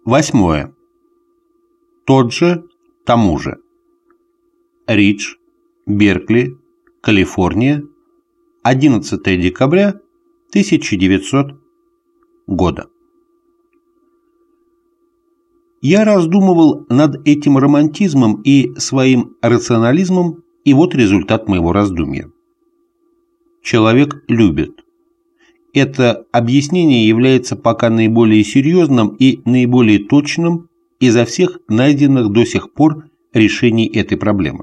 Восьмое. Тот же, тому же. Ридж, Беркли, Калифорния, 11 декабря 1900 года. Я раздумывал над этим романтизмом и своим рационализмом, и вот результат моего раздумья. Человек любит. Это объяснение является пока наиболее серьезным и наиболее точным изо всех найденных до сих пор решений этой проблемы.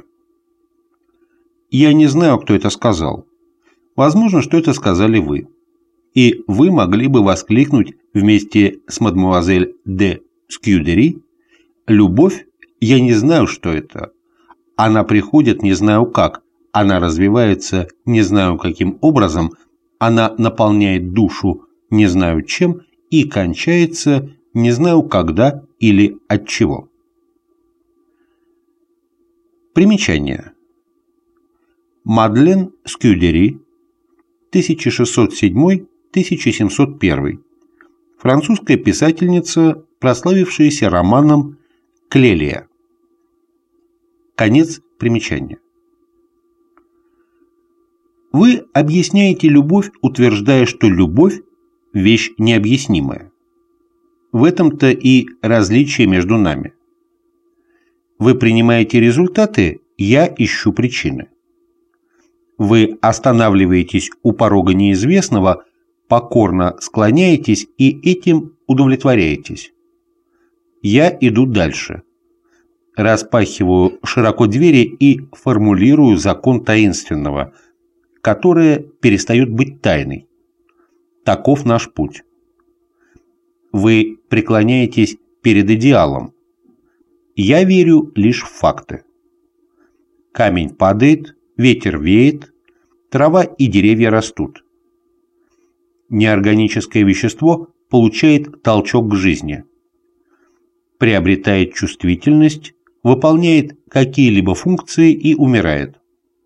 Я не знаю, кто это сказал. Возможно, что это сказали вы. И вы могли бы воскликнуть вместе с мадемуазель де Скьюдери: «Любовь, я не знаю, что это. Она приходит не знаю как, она развивается не знаю каким образом, она наполняет душу не знаю чем и кончается не знаю когда или от чего». Примечание. Мадлен Скьюдери, 1607-1701, французская писательница, прославившаяся романом «Клелия». Конец примечания. Вы объясняете любовь, утверждая, что любовь – вещь необъяснимая. В этом-то и различие между нами. Вы принимаете результаты, я ищу причины. Вы останавливаетесь у порога неизвестного, покорно склоняетесь и этим удовлетворяетесь. Я иду дальше. Распахиваю широко двери и формулирую закон таинственного, которое перестает быть тайной. Таков наш путь. Вы преклоняетесь перед идеалом. Я верю лишь в факты. Камень падает, ветер веет, трава и деревья растут. Неорганическое вещество получает толчок к жизни, приобретает чувствительность, выполняет какие-либо функции и умирает.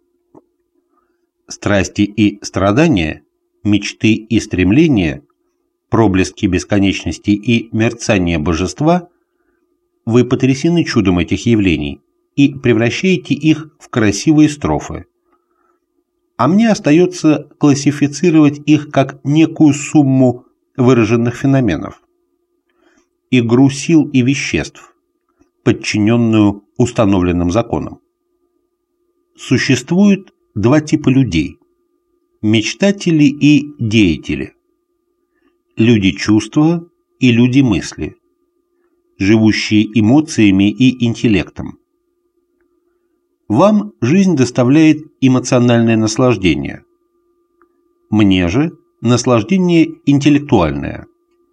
Страсти и страдания, мечты и стремления, проблески бесконечности и мерцание божества – вы потрясены чудом этих явлений и превращаете их в красивые строфы. А мне остается классифицировать их как некую сумму выраженных феноменов, игру сил и веществ, подчиненную установленным законам. Существует два типа людей – мечтатели и деятели, люди чувства и люди мысли, живущие эмоциями и интеллектом. Вам жизнь доставляет эмоциональное наслаждение. Мне же наслаждение интеллектуальное.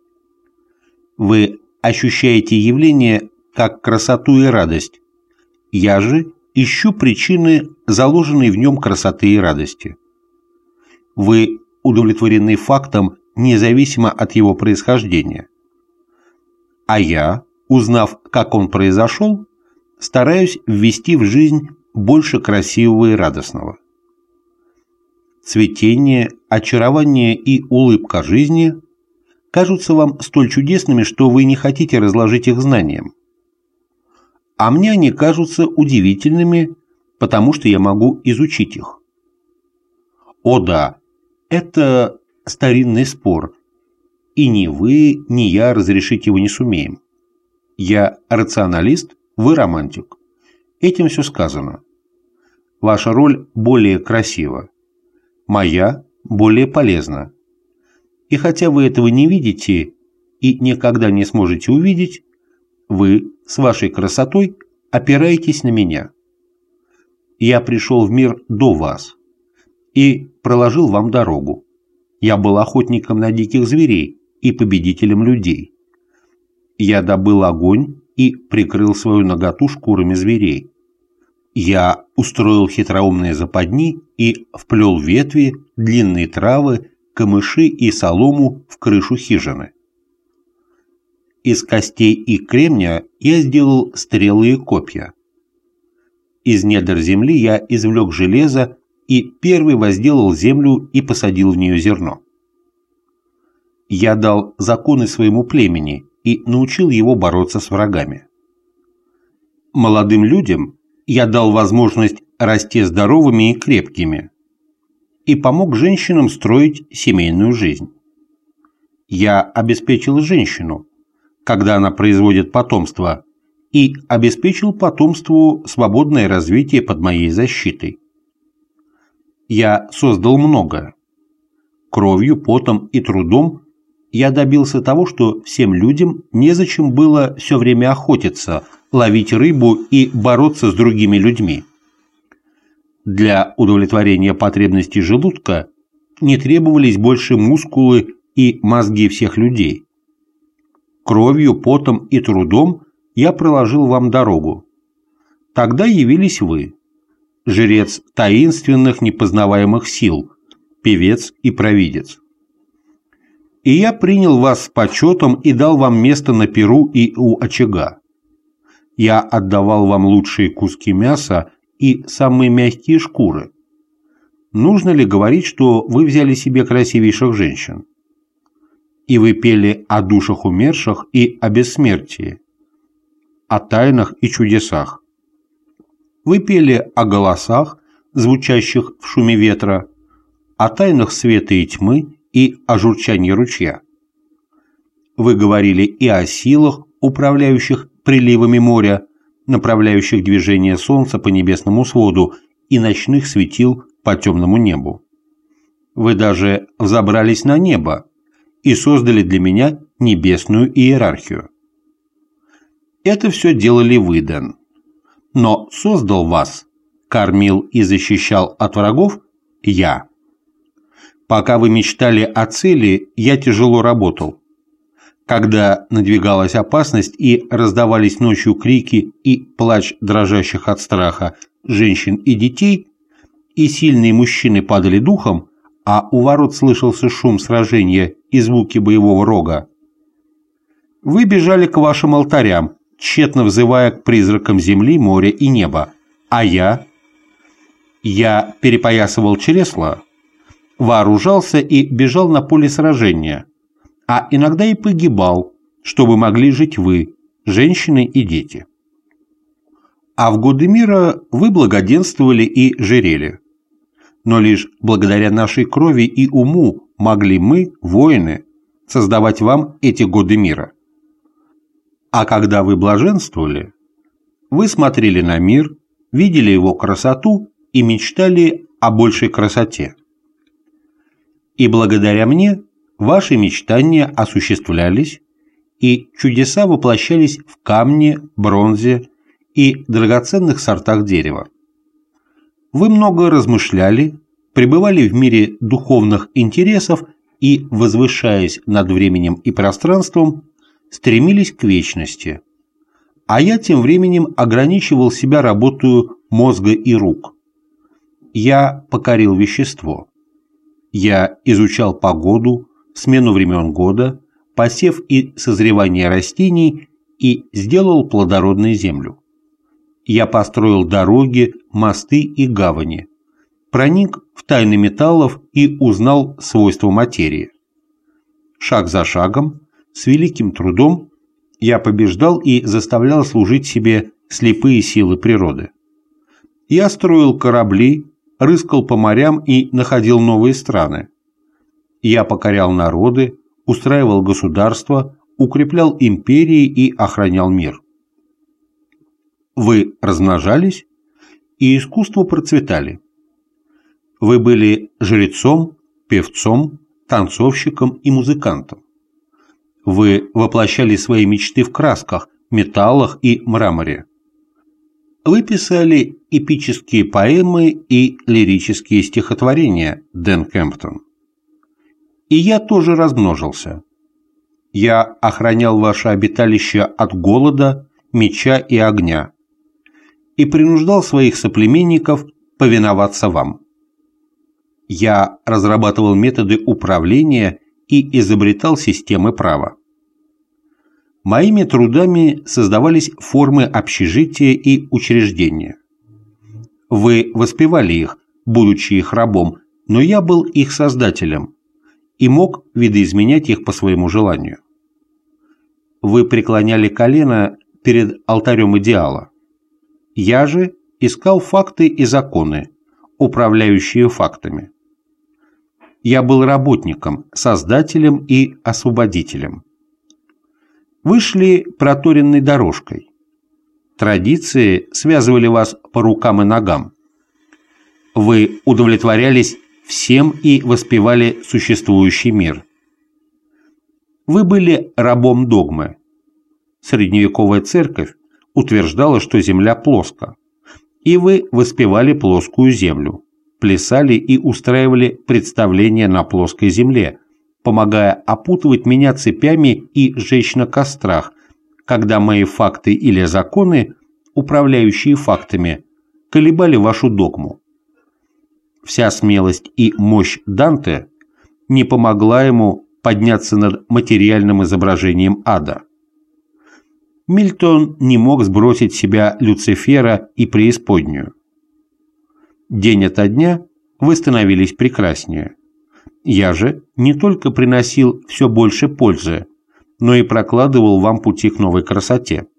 Вы ощущаете явление как красоту и радость. Я же ищу причины, заложенные в нем красоты и радости. Вы удовлетворены фактом, независимо от его происхождения. А я, узнав, как он произошел, стараюсь ввести в жизнь больше красивого и радостного. Цветение, очарование и улыбка жизни кажутся вам столь чудесными, что вы не хотите разложить их знанием. А мне они кажутся удивительными, потому что я могу изучить их. О да, это старинный спор, и ни вы, ни я разрешить его не сумеем. Я рационалист, вы романтик. Этим все сказано. Ваша роль более красива, моя более полезна. И хотя вы этого не видите и никогда не сможете увидеть, вы с вашей красотой опираетесь на меня. Я пришел в мир до вас и проложил вам дорогу. Я был охотником на диких зверей и победителем людей. Я добыл огонь и прикрыл свою наготу шкурами зверей. Я устроил хитроумные западни и вплел ветви, длинные травы, камыши и солому в крышу хижины. Из костей и кремня я сделал стрелы и копья. Из недр земли я извлек железо и первый возделал землю и посадил в нее зерно. Я дал законы своему племени, и научил его бороться с врагами. Молодым людям я дал возможность расти здоровыми и крепкими и помог женщинам строить семейную жизнь. Я обеспечил женщину, когда она производит потомство, и обеспечил потомству свободное развитие под моей защитой. Я создал многое. Кровью, потом и трудом я добился того, что всем людям незачем было все время охотиться, ловить рыбу и бороться с другими людьми. Для удовлетворения потребностей желудка не требовались больше мускулы и мозги всех людей. Кровью, потом и трудом я проложил вам дорогу. Тогда явились вы, жрец таинственных непознаваемых сил, певец и провидец. И я принял вас с почетом и дал вам место на пиру и у очага. Я отдавал вам лучшие куски мяса и самые мягкие шкуры. Нужно ли говорить, что вы взяли себе красивейших женщин? И вы пели о душах умерших и о бессмертии, о тайнах и чудесах. Вы пели о голосах, звучащих в шуме ветра, о тайнах света и тьмы и о журчании ручья. Вы говорили и о силах, управляющих приливами моря, направляющих движение солнца по небесному своду и ночных светил по темному небу. Вы даже взобрались на небо и создали для меня небесную иерархию. Это все делали вы, Дэн. Но создал вас, кормил и защищал от врагов я. Пока вы мечтали о цели, я тяжело работал. Когда надвигалась опасность и раздавались ночью крики и плач дрожащих от страха женщин и детей, и сильные мужчины падали духом, а у ворот слышался шум сражения и звуки боевого рога, вы бежали к вашим алтарям, тщетно взывая к призракам земли, моря и неба. А я перепоясывал чресла, вооружался и бежал на поле сражения, а иногда и погибал, чтобы могли жить вы, женщины и дети. А в годы мира вы благоденствовали и жирели. Но лишь благодаря нашей крови и уму могли мы, воины, создавать вам эти годы мира. А когда вы блаженствовали, вы смотрели на мир, видели его красоту и мечтали о большей красоте. И благодаря мне ваши мечтания осуществлялись, и чудеса воплощались в камне, бронзе и драгоценных сортах дерева. Вы много размышляли, пребывали в мире духовных интересов и, возвышаясь над временем и пространством, стремились к вечности, а я тем временем ограничивал себя работою мозга и рук. Я покорил вещество. Я изучал погоду, смену времен года, посев и созревание растений и сделал плодородной землю. Я построил дороги, мосты и гавани, проник в тайны металлов и узнал свойства материи. Шаг за шагом, с великим трудом я побеждал и заставлял служить себе слепые силы природы. Я строил корабли, рыскал по морям и находил новые страны. Я покорял народы, устраивал государства, укреплял империи и охранял мир. Вы размножались, и искусство процветали. Вы были жрецом, певцом, танцовщиком и музыкантом. Вы воплощали свои мечты в красках, металлах и мраморе. Вы писали эпические поэмы и лирические стихотворения, Дэн Кемптон. И я тоже размножился. Я охранял ваше обиталище от голода, меча и огня и принуждал своих соплеменников повиноваться вам. Я разрабатывал методы управления и изобретал системы права. Моими трудами создавались формы общежития и учреждения. Вы воспевали их, будучи их рабом, но я был их создателем и мог видоизменять их по своему желанию. вы преклоняли колено перед алтарем идеала. Я же искал факты и законы, управляющие фактами. Я был работником, создателем и освободителем. Вы шли проторенной дорожкой. Традиции связывали вас по рукам и ногам. Вы удовлетворялись всем и воспевали существующий мир. Вы были рабом догмы. Средневековая церковь утверждала, что земля плоска, и вы воспевали плоскую землю, плясали и устраивали представления на плоской земле, помогая опутывать меня цепями и жечь на кострах, когда мои факты или законы, управляющие фактами, колебали вашу догму. Вся смелость и мощь Данте не помогла ему подняться над материальным изображением ада. Мильтон не мог сбросить с себя Люцифера и преисподнюю. День ото дня вы становились прекраснее. Я же не только приносил все больше пользы, но и прокладывал вам пути к новой красоте.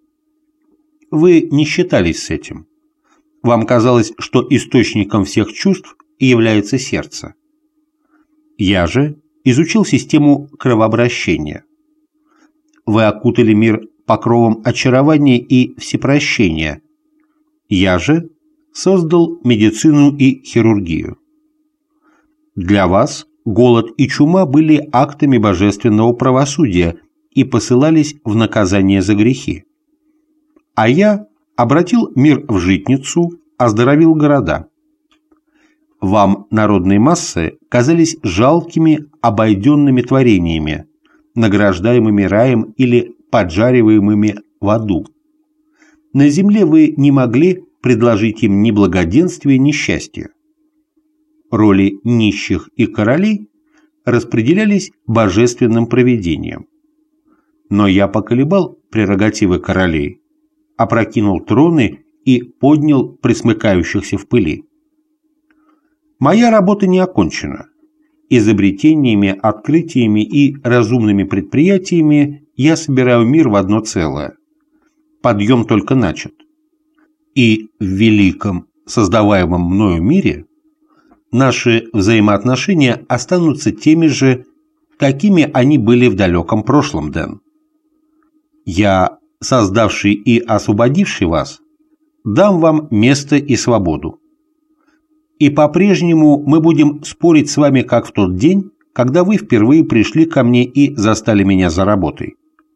Вы не считались с этим. Вам казалось, что источником всех чувств является сердце. Я же изучил систему кровообращения. Вы окутали мир покровом очарования и всепрощения. Я же создал медицину и хирургию. Для вас голод и чума были актами божественного правосудия и посылались в наказание за грехи. А я обратил мир в житницу, оздоровил города. Вам народные массы казались жалкими, обойденными творениями, награждаемыми раем или поджариваемыми в аду. На земле вы не могли предложить им ни благоденствия, ни счастья. Роли нищих и королей распределялись божественным провидением. Но я поколебал прерогативы королей, опрокинул троны и поднял пресмыкающихся в пыли. Моя работа не окончена. Изобретениями, открытиями и разумными предприятиями я собираю мир в одно целое. Подъем только начат. И в великом, создаваемом мною мире наши взаимоотношения останутся теми же, какими они были в далеком прошлом, Дэн. Я, создавший и освободивший вас, дам вам место и свободу. И по-прежнему мы будем спорить с вами, как в тот день, когда вы впервые пришли ко мне и застали меня за работой.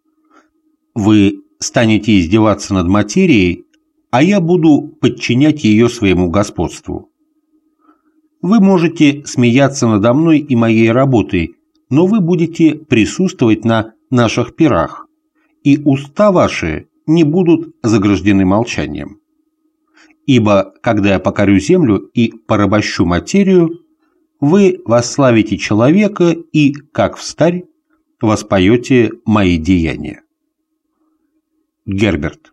Вы станете издеваться над материей, а я буду подчинять ее своему господству. Вы можете смеяться надо мной и моей работой, но вы будете присутствовать на наших пирах, и уста ваши не будут заграждены молчанием. Ибо, когда я покорю землю и порабощу материю, вы восславите человека и, как встарь, воспоете мои деяния. Герберт.